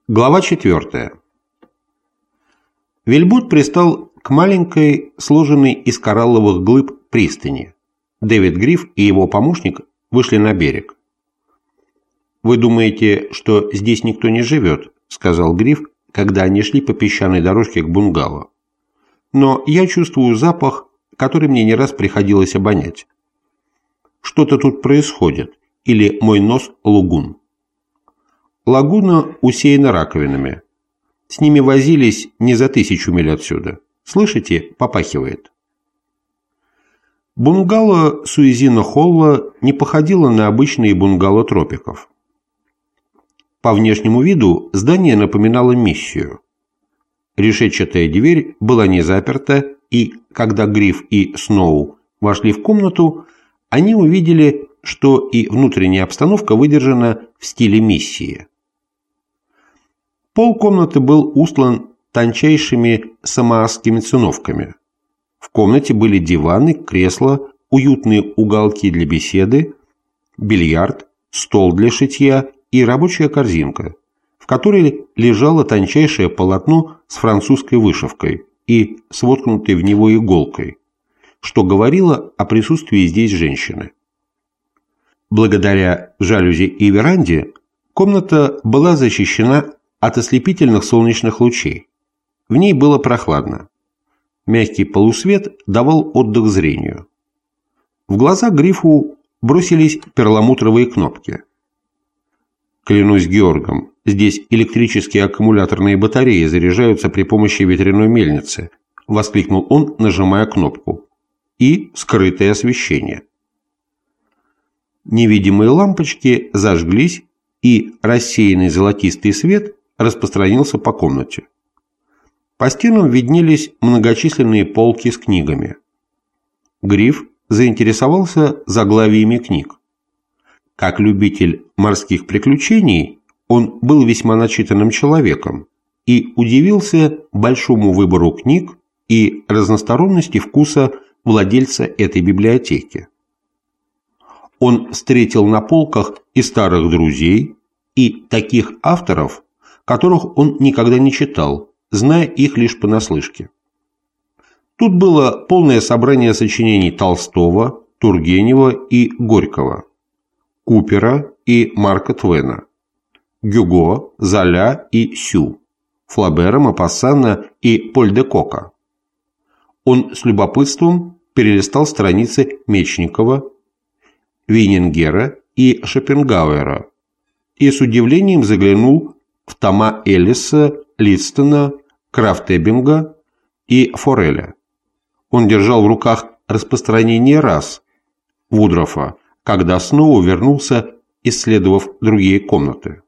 Глава 4. Вельбот пристал к маленькой, сложенной из коралловых глыб пристани. Дэвид Гриф и его помощник вышли на берег. «Вы думаете, что здесь никто не живет?» – сказал Гриф, когда они шли по песчаной дорожке к бунгало. «Но я чувствую запах, который мне не раз приходилось обонять. Что-то тут происходит, или мой нос – лугун». Лагуна усеяна раковинами. С ними возились не за 1000 миль отсюда. Слышите, попахивает. Бунгало Суизина Холла не походило на обычные бунгало тропиков. По внешнему виду здание напоминало миссию. Решетчатая дверь была не заперта, и когда Гриф и Сноу вошли в комнату, они увидели, что и внутренняя обстановка выдержана в стиле миссии. Пол комнаты был устлан тончайшими самоасскими циновками. В комнате были диваны, кресла, уютные уголки для беседы, бильярд, стол для шитья и рабочая корзинка, в которой лежало тончайшее полотно с французской вышивкой и с воткнутой в него иголкой, что говорило о присутствии здесь женщины. Благодаря жалюзи и веранде комната была защищена от ослепительных солнечных лучей. В ней было прохладно. Мягкий полусвет давал отдых зрению. В глаза Грифу бросились перламутровые кнопки. «Клянусь Георгом, здесь электрические аккумуляторные батареи заряжаются при помощи ветряной мельницы», – воскликнул он, нажимая кнопку. «И скрытое освещение». Невидимые лампочки зажглись, и рассеянный золотистый свет распространился по комнате. По стенам виднелись многочисленные полки с книгами. Гриф заинтересовался заглавиями книг. Как любитель морских приключений, он был весьма начитанным человеком и удивился большому выбору книг и разносторонности вкуса владельца этой библиотеки. Он встретил на полках и старых друзей, и таких авторов, которых он никогда не читал, зная их лишь понаслышке. Тут было полное собрание сочинений Толстого, Тургенева и Горького, Купера и Марка Твена, Гюго, Золя и Сю, Флабера, Мопассана и Поль де Кока. Он с любопытством перелистал страницы Мечникова, Вейнингера и Шопенгауэра и с удивлением заглянул в тома Эллиса, Листона, Крафтебинга и Фореля. Он держал в руках распространение «Раз» Вудрофа, когда снова вернулся, исследовав другие комнаты.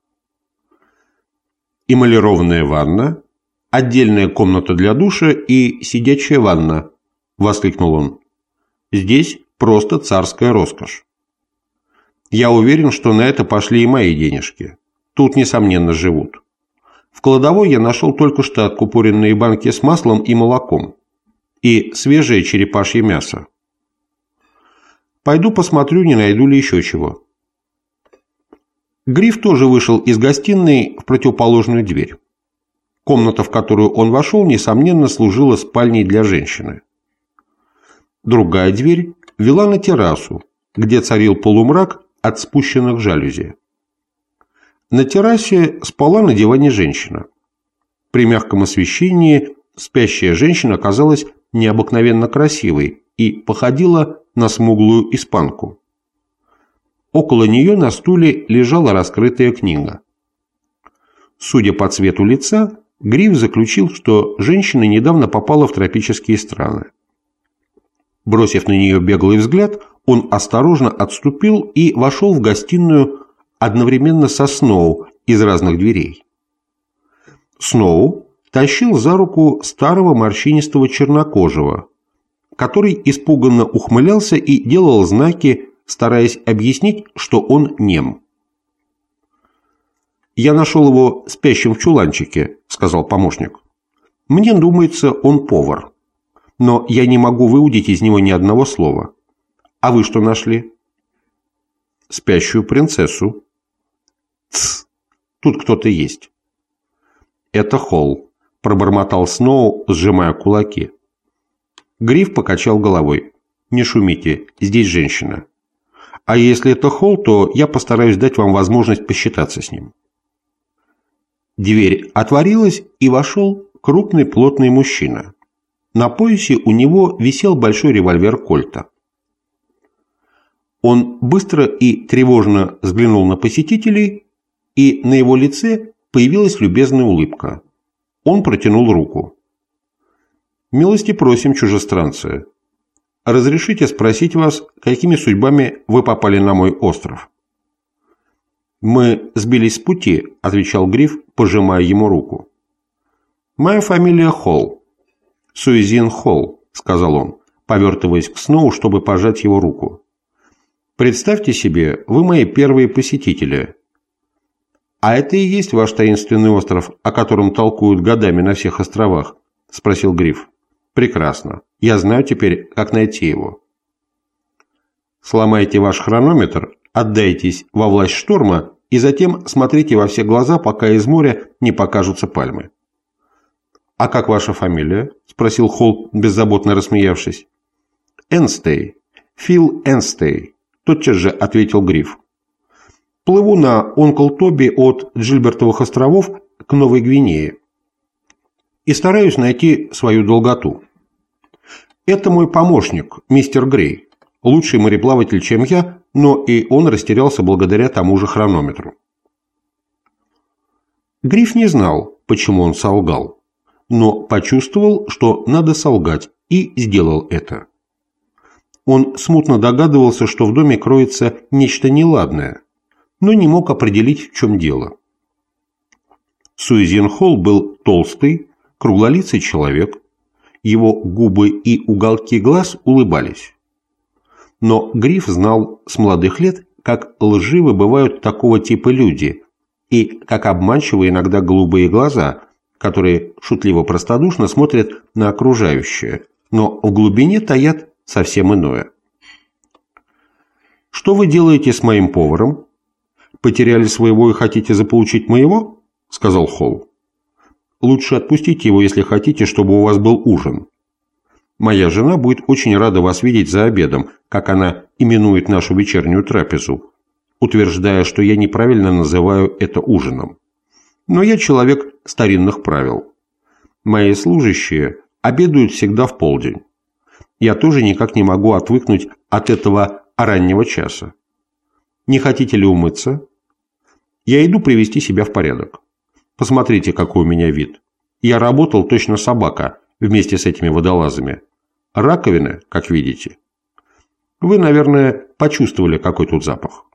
«Эмалированная ванна, отдельная комната для душа и сидячая ванна», – воскликнул он. «Здесь просто царская роскошь. Я уверен, что на это пошли и мои денежки. Тут, несомненно, живут. В кладовой я нашел только что откупоренные банки с маслом и молоком и свежее черепашье мясо. Пойду посмотрю, не найду ли еще чего». Гриф тоже вышел из гостиной в противоположную дверь. Комната, в которую он вошел, несомненно, служила спальней для женщины. Другая дверь вела на террасу, где царил полумрак от спущенных жалюзи. На террасе спала на диване женщина. При мягком освещении спящая женщина казалась необыкновенно красивой и походила на смуглую испанку. Около нее на стуле лежала раскрытая книга. Судя по цвету лица, Гриф заключил, что женщина недавно попала в тропические страны. Бросив на нее беглый взгляд, он осторожно отступил и вошел в гостиную одновременно со Сноу из разных дверей. Сноу тащил за руку старого морщинистого чернокожего, который испуганно ухмылялся и делал знаки, стараясь объяснить, что он нем. «Я нашел его спящим в чуланчике», — сказал помощник. «Мне думается, он повар. Но я не могу выудить из него ни одного слова. А вы что нашли?» «Спящую принцессу». «Тсс, тут кто-то есть». «Это Холл», – пробормотал Сноу, сжимая кулаки. Гриф покачал головой. «Не шумите, здесь женщина. А если это Холл, то я постараюсь дать вам возможность посчитаться с ним». Дверь отворилась, и вошел крупный плотный мужчина. На поясе у него висел большой револьвер Кольта. Он быстро и тревожно взглянул на посетителей, и на его лице появилась любезная улыбка. Он протянул руку. «Милости просим, чужестранцы. Разрешите спросить вас, какими судьбами вы попали на мой остров?» «Мы сбились с пути», – отвечал Гриф, пожимая ему руку. «Моя фамилия Холл. Суизин Холл», – сказал он, повертываясь к Сноу, чтобы пожать его руку. «Представьте себе, вы мои первые посетители». «А это и есть ваш таинственный остров, о котором толкуют годами на всех островах?» – спросил Гриф. «Прекрасно. Я знаю теперь, как найти его». «Сломайте ваш хронометр, отдайтесь во власть шторма и затем смотрите во все глаза, пока из моря не покажутся пальмы». «А как ваша фамилия?» – спросил Холл, беззаботно рассмеявшись. «Энстей. Фил Энстей», – тотчас же ответил Гриф. «Плыву на Онкл Тоби от Джильбертовых островов к Новой Гвинее и стараюсь найти свою долготу. Это мой помощник, мистер Грей, лучший мореплаватель, чем я, но и он растерялся благодаря тому же хронометру». Гриф не знал, почему он солгал, но почувствовал, что надо солгать, и сделал это. Он смутно догадывался, что в доме кроется нечто неладное, но не мог определить, в чем дело. Суизин Холл был толстый, круглолицый человек, его губы и уголки глаз улыбались. Но Гриф знал с молодых лет, как лживы бывают такого типа люди, и как обманчивы иногда голубые глаза, которые шутливо-простодушно смотрят на окружающее, но в глубине таят совсем иное. «Что вы делаете с моим поваром? Потеряли своего и хотите заполучить моего?» – сказал Холл. «Лучше отпустите его, если хотите, чтобы у вас был ужин. Моя жена будет очень рада вас видеть за обедом, как она именует нашу вечернюю трапезу, утверждая, что я неправильно называю это ужином. Но я человек старинных правил. Мои служащие обедают всегда в полдень. Я тоже никак не могу отвыкнуть от этого раннего часа. Не хотите ли умыться? Я иду привести себя в порядок. Посмотрите, какой у меня вид. Я работал точно собака вместе с этими водолазами. Раковины, как видите. Вы, наверное, почувствовали, какой тут запах.